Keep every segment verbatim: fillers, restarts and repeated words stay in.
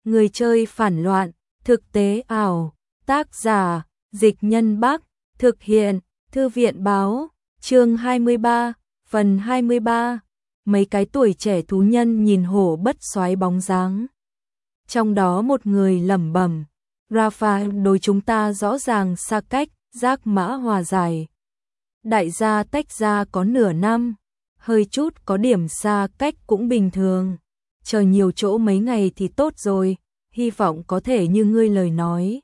Người chơi phản loạn, thực tế ảo, tác giả, Dịch Nhân Bắc, thực hiện, Thư viện báo, chương hai mươi ba, phần hai mươi ba, mấy cái tuổi trẻ thú nhân nhìn hổ bất xoáy bóng dáng. Trong đó một người lẩm bẩm, Rafa đối chúng ta rõ ràng xa cách, giác mã hòa giải. Đại gia tách ra có nửa năm, hơi chút có điểm xa cách cũng bình thường. Chờ nhiều chỗ mấy ngày thì tốt rồi, hy vọng có thể như ngươi lời nói.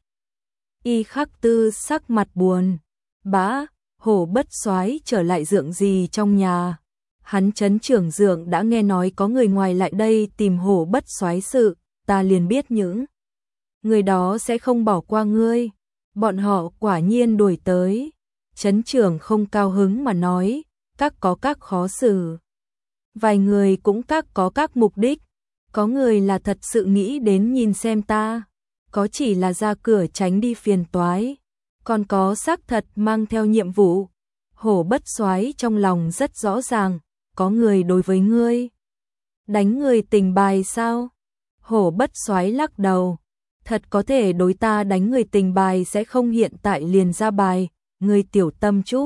Y Khắc Tư sắc mặt buồn, bã, hổ bất xoáy trở lại dượng gì trong nhà. Hắn trấn trưởng dượng đã nghe nói có người ngoài lại đây tìm hổ bất xoáy sự, ta liền biết những người đó sẽ không bỏ qua ngươi. Bọn họ quả nhiên đuổi tới. Trấn trưởng không cao hứng mà nói, các có các khó xử. Vài người cũng các có các mục đích. Có người là thật sự nghĩ đến nhìn xem ta, có chỉ là ra cửa tránh đi phiền toái, còn có xác thật mang theo nhiệm vụ. Hổ bất xoáy trong lòng rất rõ ràng, có người đối với ngươi. Đánh người tình bài sao? Hổ bất xoáy lắc đầu, thật có thể đối ta đánh người tình bài sẽ không hiện tại liền ra bài, ngươi tiểu tâm chút.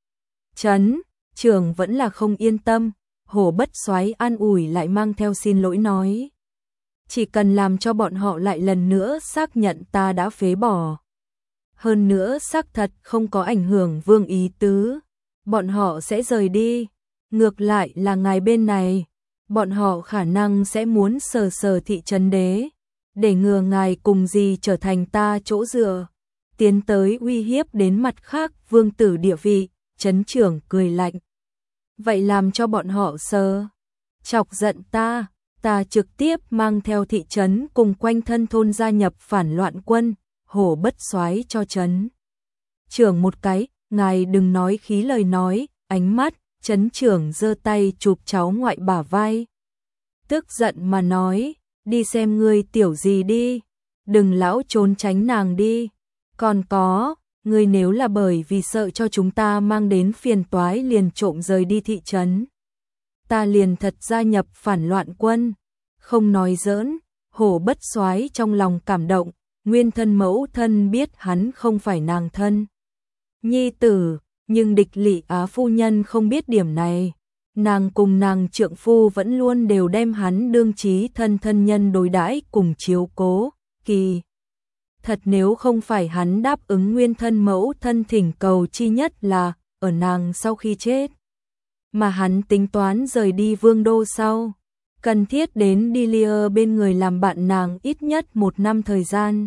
Trấn trưởng vẫn là không yên tâm. Hổ bất xoáy an ủi lại mang theo xin lỗi nói. Chỉ cần làm cho bọn họ lại lần nữa xác nhận ta đã phế bỏ. Hơn nữa xác thật không có ảnh hưởng vương ý tứ. Bọn họ sẽ rời đi. Ngược lại là ngài bên này. Bọn họ khả năng sẽ muốn sờ sờ thị trấn đế. Để ngừa ngài cùng gì trở thành ta chỗ dựa. Tiến tới uy hiếp đến mặt khác vương tử địa vị. Trấn trưởng cười lạnh. Vậy làm cho bọn họ sờ chọc giận ta, ta trực tiếp mang theo thị trấn cùng quanh thân thôn gia nhập phản loạn quân, hổ bất xoáy cho trấn trưởng một cái, ngài đừng nói khí lời nói, ánh mắt, trấn trưởng giơ tay chụp cháu ngoại bả vai. Tức giận mà nói, đi xem ngươi tiểu gì đi, đừng lão trốn tránh nàng đi, còn có... Ngươi nếu là bởi vì sợ cho chúng ta mang đến phiền toái liền trộm rời đi thị trấn. Ta liền thật gia nhập phản loạn quân. Không nói giỡn, hổ bất xoáy trong lòng cảm động, nguyên thân mẫu thân biết hắn không phải nàng thân. Nhi tử, nhưng địch lỵ Á phu nhân không biết điểm này. Nàng cùng nàng trượng phu vẫn luôn đều đem hắn đương chí thân thân nhân đối đãi cùng chiếu cố, kỳ. Thật nếu không phải hắn đáp ứng nguyên thân mẫu thân thỉnh cầu chi nhất là ở nàng sau khi chết. Mà hắn tính toán rời đi vương đô sau. Cần thiết đến đi lia bên người làm bạn nàng ít nhất một năm thời gian.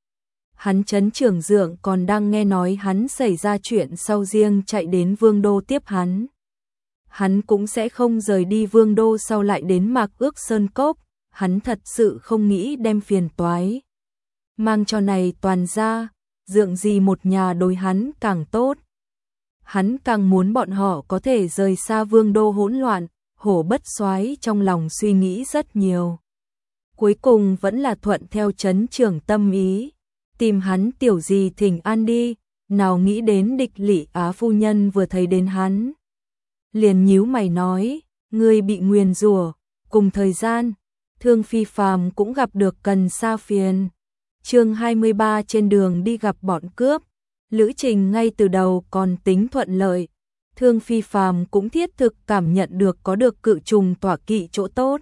Hắn trấn trưởng dượng còn đang nghe nói hắn xảy ra chuyện sau riêng chạy đến vương đô tiếp hắn. Hắn cũng sẽ không rời đi vương đô sau lại đến Mạc Ước Sơn Cốc. Hắn thật sự không nghĩ đem phiền toái mang cho này toàn ra, dượng gì một nhà đối hắn càng tốt. Hắn càng muốn bọn họ có thể rời xa vương đô hỗn loạn, hổ bất xoáy trong lòng suy nghĩ rất nhiều. Cuối cùng vẫn là thuận theo trấn trưởng tâm ý, tìm hắn tiểu gì thỉnh an đi, nào nghĩ đến địch lỵ Á phu nhân vừa thấy đến hắn. Liền nhíu mày nói, ngươi bị nguyền rủa, cùng thời gian, Thương Phi Phàm cũng gặp được cần sa phiền. Chương hai mươi ba trên đường đi gặp bọn cướp, lữ trình ngay từ đầu còn tính thuận lợi, Thương Phi Phàm cũng thiết thực cảm nhận được có được cự trùng tỏa kỵ chỗ tốt.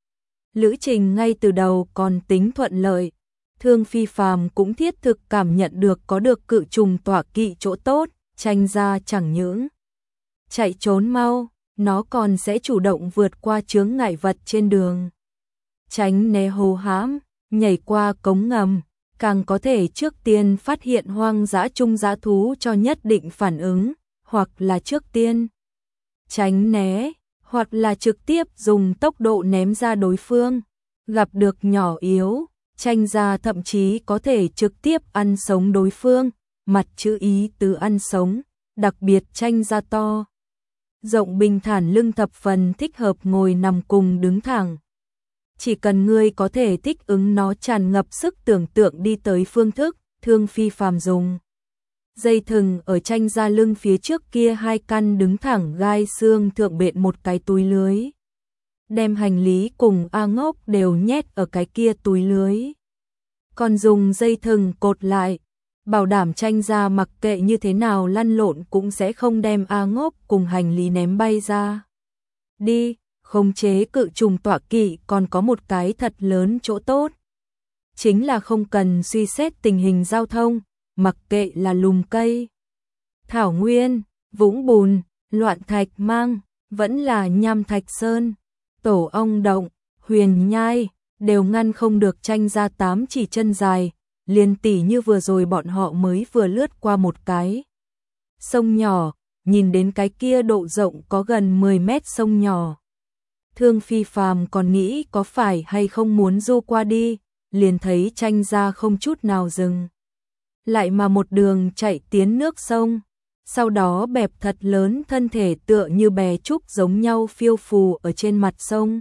Lữ trình ngay từ đầu còn tính thuận lợi, Thương Phi Phàm cũng thiết thực cảm nhận được có được cự trùng tỏa kỵ chỗ tốt, tranh ra chẳng những chạy trốn mau, nó còn sẽ chủ động vượt qua chướng ngại vật trên đường, tránh né hồ hãm, nhảy qua cống ngầm. Càng có thể trước tiên phát hiện hoang dã chung dã thú cho nhất định phản ứng, hoặc là trước tiên tránh né, hoặc là trực tiếp dùng tốc độ ném ra đối phương. Gặp được nhỏ yếu, tranh ra thậm chí có thể trực tiếp ăn sống đối phương, mặt chữ ý tứ ăn sống, đặc biệt tranh ra to. Rộng bình thản lưng thập phần thích hợp ngồi nằm cùng đứng thẳng. Chỉ cần ngươi có thể thích ứng nó tràn ngập sức tưởng tượng đi tới phương thức, Thương Phi Phàm dùng. Dây thừng ở tranh ra lưng phía trước kia hai căn đứng thẳng gai xương thượng bện một cái túi lưới. đem hành lý cùng A Ngốc đều nhét ở cái kia túi lưới. Còn dùng dây thừng cột lại, bảo đảm Tranh Gia mặc kệ như thế nào lăn lộn cũng sẽ không đem A Ngốc cùng hành lý ném bay ra. Đi, khống chế cự trùng tọa kỵ còn có một cái thật lớn chỗ tốt. Chính là không cần suy xét tình hình giao thông, mặc kệ là lùm cây, thảo nguyên, vũng bùn, loạn thạch mang, vẫn là nham thạch sơn, tổ ong động, huyền nhai, đều ngăn không được Tranh Gia tám chỉ chân dài, liền tỉ như vừa rồi bọn họ mới vừa lướt qua một cái sông nhỏ, nhìn đến cái kia độ rộng có gần mười mét sông nhỏ. Thương Phi Phàm còn nghĩ có phải hay không muốn du qua đi, liền thấy Tranh Gia không chút nào dừng. Lại mà một đường chạy tiến nước sông, sau đó bẹp thật lớn thân thể tựa như bè trúc giống nhau phiêu phù ở trên mặt sông.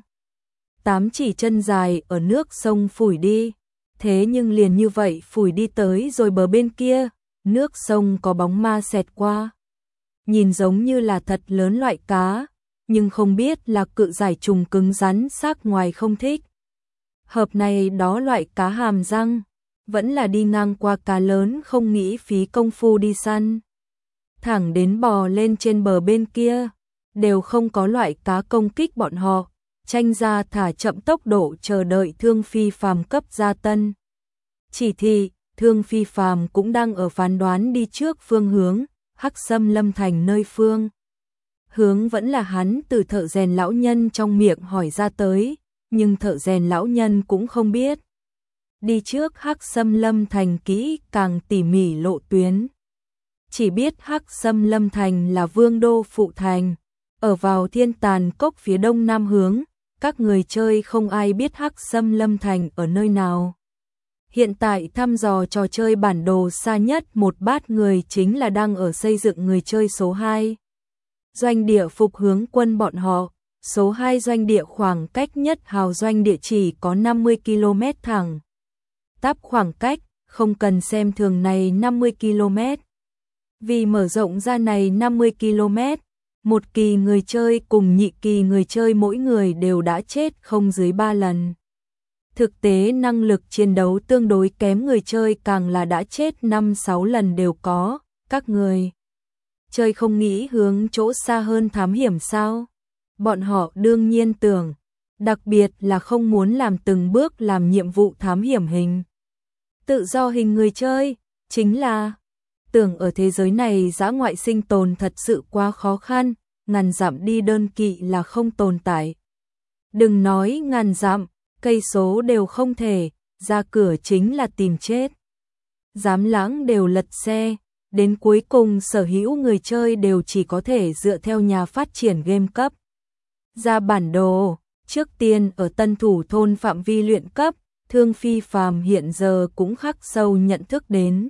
Tám chỉ chân dài ở nước sông phủi đi, thế nhưng liền như vậy phủi đi tới rồi bờ bên kia, nước sông có bóng ma xẹt qua. Nhìn giống như là thật lớn loại cá, nhưng không biết là cự giải trùng cứng rắn xác ngoài không thích. Hợp này đó loại cá hàm răng, vẫn là đi ngang qua cá lớn không nghĩ phí công phu đi săn. Thẳng đến bò lên trên bờ bên kia, đều không có loại cá công kích bọn họ. Tranh Gia thả chậm tốc độ chờ đợi Thương Phi Phàm cấp ra tân chỉ thị. Thương Phi Phàm cũng đang ở phán đoán đi trước phương hướng, Hắc Sâm Lâm Thành nơi phương hướng vẫn là hắn từ thợ rèn lão nhân trong miệng hỏi ra tới, nhưng thợ rèn lão nhân cũng không biết đi trước Hắc Sâm Lâm Thành kỹ càng tỉ mỉ lộ tuyến. Chỉ biết Hắc Sâm Lâm Thành là vương đô phụ thành, ở vào Thiên Tàn Cốc phía đông nam hướng, các người chơi không ai biết Hắc Sâm Lâm Thành ở nơi nào. Hiện tại thăm dò trò chơi bản đồ xa nhất một bát người chính là đang ở xây dựng người chơi số hai. Doanh địa phục hướng quân bọn họ, số hai doanh địa khoảng cách nhất hào doanh địa chỉ có năm mươi ki lô mét thẳng. Táp khoảng cách, không cần xem thường này năm mươi ki lô mét. Vì mở rộng ra này năm mươi ki lô mét, một kỳ người chơi cùng nhị kỳ người chơi mỗi người đều đã chết không dưới ba lần. Thực tế năng lực chiến đấu tương đối kém người chơi càng là đã chết năm sáu lần đều có, các người chơi không nghĩ hướng chỗ xa hơn thám hiểm sao? Bọn họ đương nhiên tưởng, đặc biệt là không muốn làm từng bước làm nhiệm vụ thám hiểm hình. Tự do hình người chơi, chính là tưởng ở thế giới này dã ngoại sinh tồn thật sự quá khó khăn, ngàn dặm đi đơn kỵ là không tồn tại. Đừng nói ngàn dặm, cây số đều không thể, ra cửa chính là tìm chết. Dám lãng đều lật xe, đến cuối cùng sở hữu người chơi đều chỉ có thể dựa theo nhà phát triển game cấp. Ra bản đồ, trước tiên ở Tân Thủ thôn phạm vi luyện cấp, Thương Phi Phàm hiện giờ cũng khắc sâu nhận thức đến.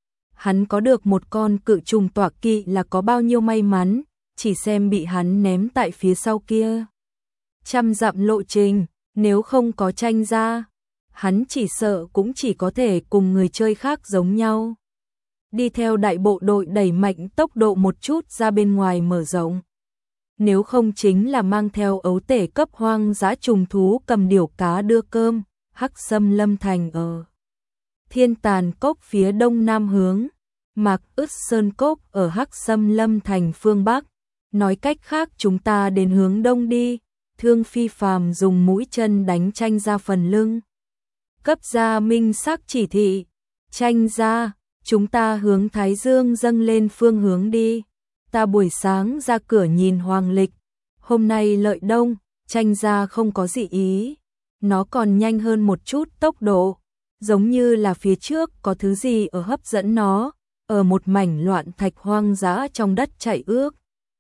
Hắn có được một con cự trùng tọa kỵ là có bao nhiêu may mắn, chỉ xem bị hắn ném tại phía sau kia. Trăm dặm lộ trình, nếu không có Tranh Gia, hắn chỉ sợ cũng chỉ có thể cùng người chơi khác giống nhau. Đi theo đại bộ đội đẩy mạnh tốc độ một chút ra bên ngoài mở rộng. Nếu không chính là mang theo ấu tể cấp hoang dã trùng thú cầm điểu cá đưa cơm. Hắc Sâm Lâm Thành ở Thiên Tàn Cốc phía đông nam hướng, Mạc Ứt Sơn Cốc ở Hắc Sâm Lâm Thành phương bắc. Nói cách khác chúng ta đến hướng đông đi. Thương Phi Phàm dùng mũi chân đánh Tranh Gia phần lưng, cấp ra minh xác chỉ thị. Tranh Gia, chúng ta hướng Thái Dương dâng lên phương hướng đi. Ta buổi sáng ra cửa nhìn hoàng lịch, hôm nay lợi đông, Tranh Gia không có dị ý. Nó còn nhanh hơn một chút tốc độ, giống như là phía trước có thứ gì ở hấp dẫn nó, ở một mảnh loạn thạch hoang dã trong đất chạy ước.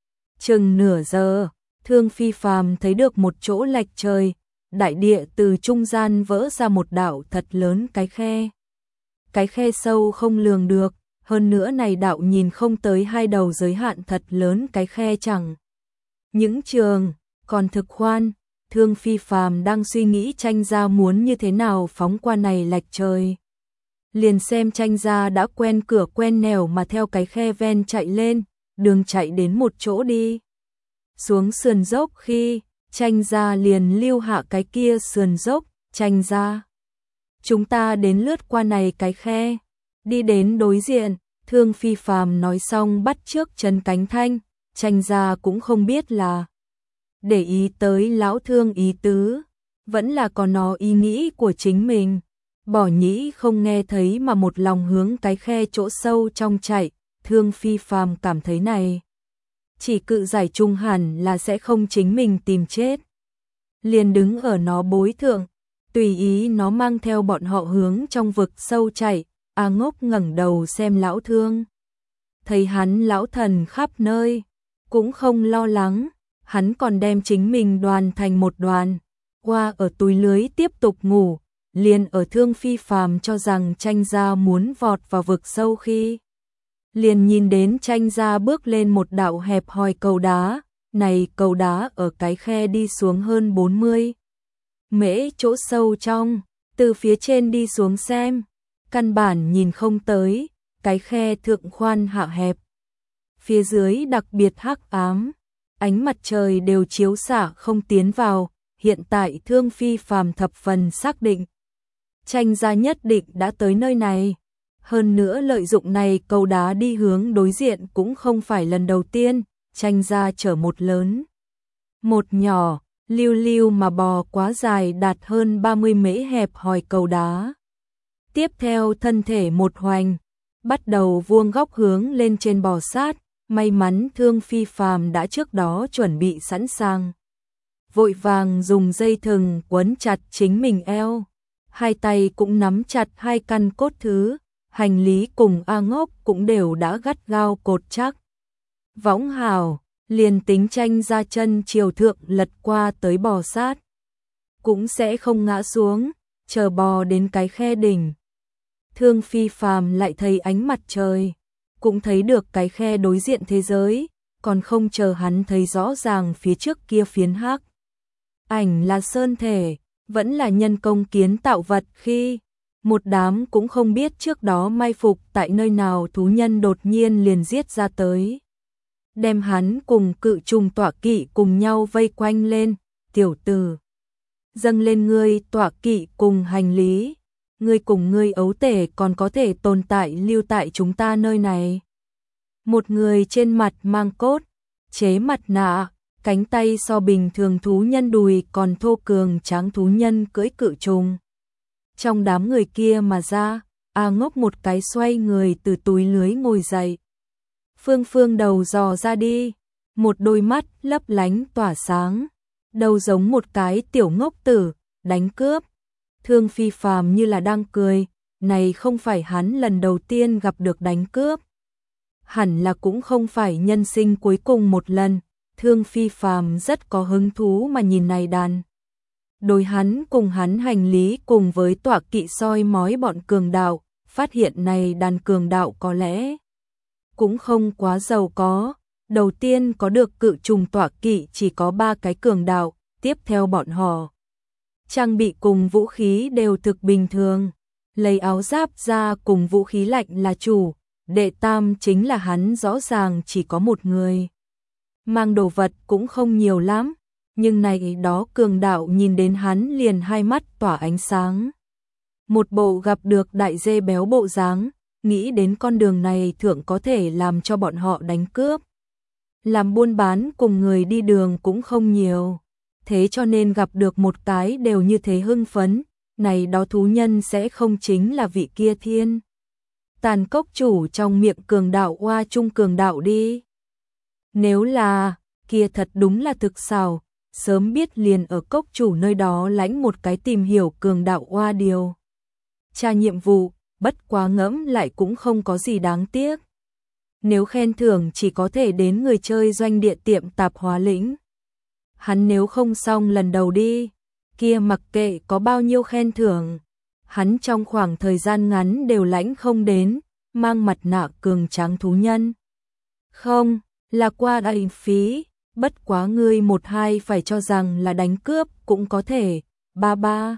Chừng nửa giờ, Thương Phi Phàm thấy được một chỗ lệch trời, đại địa từ trung gian vỡ ra một đạo thật lớn cái khe. Cái khe sâu không lường được, hơn nữa này đạo nhìn không tới hai đầu giới hạn thật lớn cái khe chẳng. Những trường, còn thực khoan. Thương Phi Phàm đang suy nghĩ Tranh Gia muốn như thế nào phóng qua này lệch trời. Liền xem Tranh Gia đã quen cửa quen nẻo mà theo cái khe ven chạy lên, đường chạy đến một chỗ đi. Xuống sườn dốc khi, Tranh gia liền lưu hạ cái kia sườn dốc, Tranh gia. Chúng ta đến lướt qua này cái khe, đi đến đối diện, Thương Phi Phàm nói xong bắt trước Trần Cánh Thanh, Tranh gia cũng không biết là để ý tới lão Thương ý tứ, vẫn là có nó ý nghĩ của chính mình. Bỏ nhĩ không nghe thấy mà một lòng hướng cái khe chỗ sâu trong chạy, Thương Phi Phàm cảm thấy này chỉ cự giải trung hẳn là sẽ không chính mình tìm chết. Liền đứng ở nó bối thượng, tùy ý nó mang theo bọn họ hướng trong vực sâu chạy. A Ngốc ngẩng đầu xem lão Thương, thấy hắn lão thần khắp nơi, cũng không lo lắng, hắn còn đem chính mình đoàn thành một đoàn, qua ở túi lưới tiếp tục ngủ. Liền ở Thương Phi Phàm cho rằng Tranh gia muốn vọt vào vực sâu khi, liền nhìn đến Tranh gia bước lên một đạo hẹp hòi cầu đá, này cầu đá ở cái khe đi xuống hơn bốn mươi mễ chỗ sâu trong, từ phía trên đi xuống xem, căn bản nhìn không tới, cái khe thượng khoan hạ hẹp. Phía dưới đặc biệt hắc ám, ánh mặt trời đều chiếu xạ không tiến vào, hiện tại Thương Phi Phàm thập phần xác định. Tranh gia nhất định đã tới nơi này, hơn nữa lợi dụng này cầu đá đi hướng đối diện cũng không phải lần đầu tiên, Tranh gia chở một lớn, một nhỏ, lưu lưu mà bò quá dài đạt hơn ba mươi mễ hẹp hòi cầu đá. Tiếp theo thân thể một hoành, bắt đầu vuông góc hướng lên trên bò sát, may mắn Thương Phi Phàm đã trước đó chuẩn bị sẵn sàng. Vội vàng dùng dây thừng quấn chặt chính mình eo, hai tay cũng nắm chặt hai căn cốt thứ, hành lý cùng A Ngốc cũng đều đã gắt gao cột chắc. Võng hào, liền tính Tranh gia chân chiều thượng lật qua tới bò sát, cũng sẽ không ngã xuống, chờ bò đến cái khe đỉnh. Thương Phi Phàm lại thấy ánh mặt trời, cũng thấy được cái khe đối diện thế giới, còn không chờ hắn thấy rõ ràng phía trước kia phiến hắc ảnh là sơn thể, vẫn là nhân công kiến tạo vật khi một đám cũng không biết trước đó mai phục tại nơi nào thú nhân đột nhiên liền giết ra tới. Đem hắn cùng cự trùng tọa kỵ cùng nhau vây quanh lên, tiểu tử. Dâng lên ngươi tọa kỵ cùng hành lý, ngươi cùng ngươi ấu tể còn có thể tồn tại lưu tại chúng ta nơi này. Một người trên mặt mang cốt, chế mặt nạ, cánh tay so bình thường thú nhân đùi còn thô cường tráng thú nhân cưỡi cự trùng. Trong đám người kia mà ra, A Ngốc một cái xoay người từ túi lưới ngồi dậy. Phương Phương đầu dò ra đi, một đôi mắt lấp lánh tỏa sáng, đầu giống một cái tiểu ngốc tử, đánh cướp. Thương Phi Phàm như là đang cười, này không phải hắn lần đầu tiên gặp được đánh cướp. Hẳn là cũng không phải nhân sinh cuối cùng một lần, Thương Phi Phàm rất có hứng thú mà nhìn này đàn. Đối hắn cùng hắn hành lý cùng với tọa kỵ soi mói bọn cường đạo, phát hiện này đàn cường đạo có lẽ cũng không quá giàu có. Đầu tiên có được cự trùng tọa kỵ chỉ có ba cái cường đạo, tiếp theo bọn họ trang bị cùng vũ khí đều thực bình thường, lấy áo giáp ra cùng vũ khí lạnh là chủ, đệ tam chính là hắn rõ ràng chỉ có một người. Mang đồ vật cũng không nhiều lắm, nhưng này đó cường đạo nhìn đến hắn liền hai mắt tỏa ánh sáng. Một bộ gặp được đại dê béo bộ dáng, nghĩ đến con đường này thượng có thể làm cho bọn họ đánh cướp. Làm buôn bán cùng người đi đường cũng không nhiều, thế cho nên gặp được một cái đều như thế hưng phấn, này đó thú nhân sẽ không chính là vị kia thiên tàn cốc chủ trong miệng cường đạo oa trung cường đạo đi. Nếu là, kia thật đúng là thực xảo, sớm biết liền ở cốc chủ nơi đó lãnh một cái tìm hiểu cường đạo oa điều. Tra nhiệm vụ, bất quá ngẫm lại cũng không có gì đáng tiếc. Nếu khen thưởng chỉ có thể đến người chơi doanh địa tiệm tạp hóa lĩnh. Hắn nếu không xong lần đầu đi, kia mặc kệ có bao nhiêu khen thưởng. Hắn trong khoảng thời gian ngắn đều lãnh không đến, mang mặt nạ cường tráng thú nhân. Không, là qua đại phí, bất quá ngươi một hai phải cho rằng là đánh cướp cũng có thể, ba ba.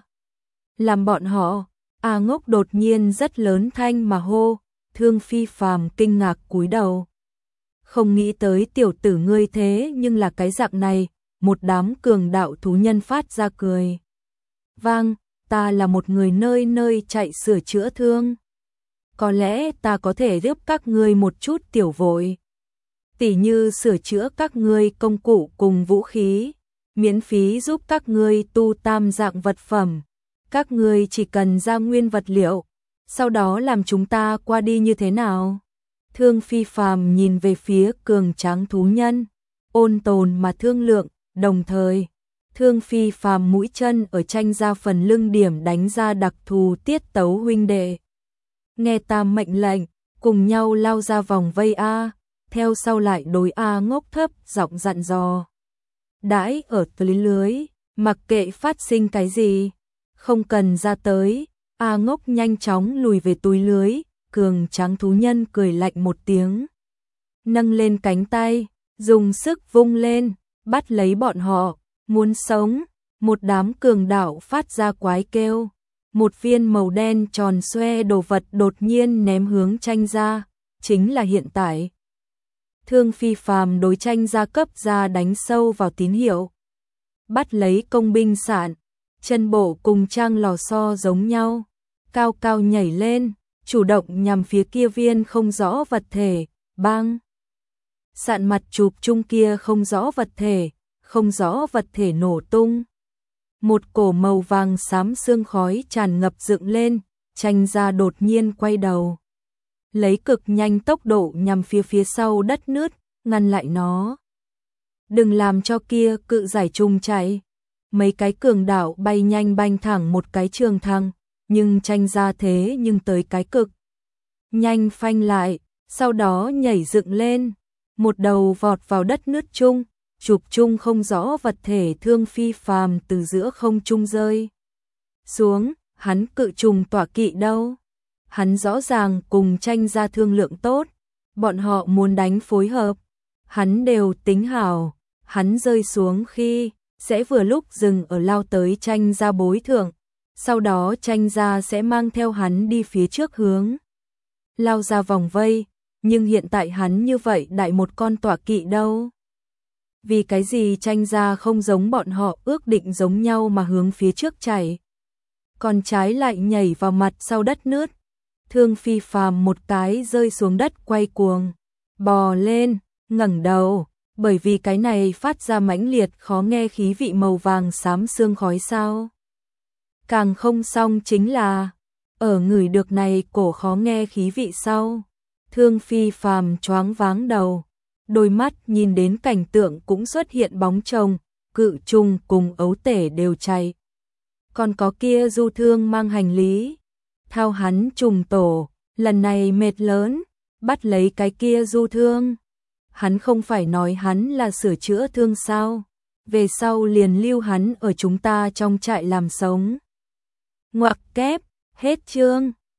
Làm bọn họ, A Ngốc đột nhiên rất lớn thanh mà hô, Thương Phi Phàm kinh ngạc cúi đầu. Không nghĩ tới tiểu tử ngươi thế nhưng là cái dạng này, một đám cường đạo thú nhân phát ra cười. Vang, ta là một người nơi nơi chạy sửa chữa thương. Có lẽ ta có thể giúp các ngươi một chút tiểu vội. Tỉ như sửa chữa các ngươi công cụ cùng vũ khí, miễn phí giúp các ngươi tu tam dạng vật phẩm. Các ngươi chỉ cần ra nguyên vật liệu, sau đó làm chúng ta qua đi như thế nào? Thương Phi Phàm nhìn về phía cường tráng thú nhân, ôn tồn mà thương lượng, đồng thời, Thương Phi Phàm mũi chân ở tranh ra phần lưng điểm đánh ra đặc thù tiết tấu huynh đệ. Nghe ta mệnh lệnh, cùng nhau lao ra vòng vây A, theo sau lại đối A Ngốc thấp giọng dặn dò. Đãi ở dưới lưới, mặc kệ phát sinh cái gì, không cần ra tới. A Ngốc nhanh chóng lùi về túi lưới, cường tráng thú nhân cười lạnh một tiếng. Nâng lên cánh tay, dùng sức vung lên, bắt lấy bọn họ, muốn sống, một đám cường đạo phát ra quái kêu. Một viên màu đen tròn xoe đồ vật đột nhiên ném hướng tranh ra, chính là hiện tại. Thương Phi Phàm đối tranh ra cấp ra đánh sâu vào tín hiệu. Bắt lấy công binh sạn, chân bộ cùng trang lò xo giống nhau, cao cao nhảy lên, chủ động nhằm phía kia viên không rõ vật thể, bang. Sạn mặt chụp chung kia không rõ vật thể, không rõ vật thể nổ tung. Một cổ màu vàng xám sương khói tràn ngập dựng lên, tranh ra đột nhiên quay đầu. Lấy cực nhanh tốc độ nhằm phía phía sau đất nứt, ngăn lại nó. Đừng làm cho kia cự giải trùng chạy. Mấy cái cường đạo bay nhanh banh thẳng một cái trường thăng, nhưng tranh ra thế nhưng tới cái cực. Nhanh phanh lại, sau đó nhảy dựng lên, một đầu vọt vào đất nứt chung, chụp chung không rõ vật thể Thương Phi Phàm từ giữa không trung rơi xuống. Hắn cự trùng tỏa kỵ đâu? Hắn rõ ràng cùng tranh ra thương lượng tốt, bọn họ muốn đánh phối hợp, hắn đều tính hảo, hắn rơi xuống khi sẽ vừa lúc dừng ở lao tới tranh ra bối thượng, sau đó tranh ra sẽ mang theo hắn đi phía trước hướng lao ra vòng vây, nhưng hiện tại hắn như vậy đại một con tỏa kỵ đâu? Vì cái gì tranh ra không giống bọn họ ước định giống nhau mà hướng phía trước chạy, còn trái lại nhảy vào mặt sau đất nứt. Thương Phi Phàm một cái rơi xuống đất quay cuồng, bò lên, ngẩng đầu, bởi vì cái này phát ra mãnh liệt khó nghe khí vị màu vàng xám sương khói sao. Càng không xong chính là, ở ngửi được này cổ khó nghe khí vị sau, Thương Phi Phàm choáng váng đầu, đôi mắt nhìn đến cảnh tượng cũng xuất hiện bóng chồng, cự trùng cùng ấu tể đều chạy. Còn có kia du thương mang hành lý, thao hắn trùng tổ, lần này mệt lớn, bắt lấy cái kia du thương. Hắn không phải nói hắn là sửa chữa thương sao, về sau liền lưu hắn ở chúng ta trong trại làm sống. Ngoặc kép, hết chương.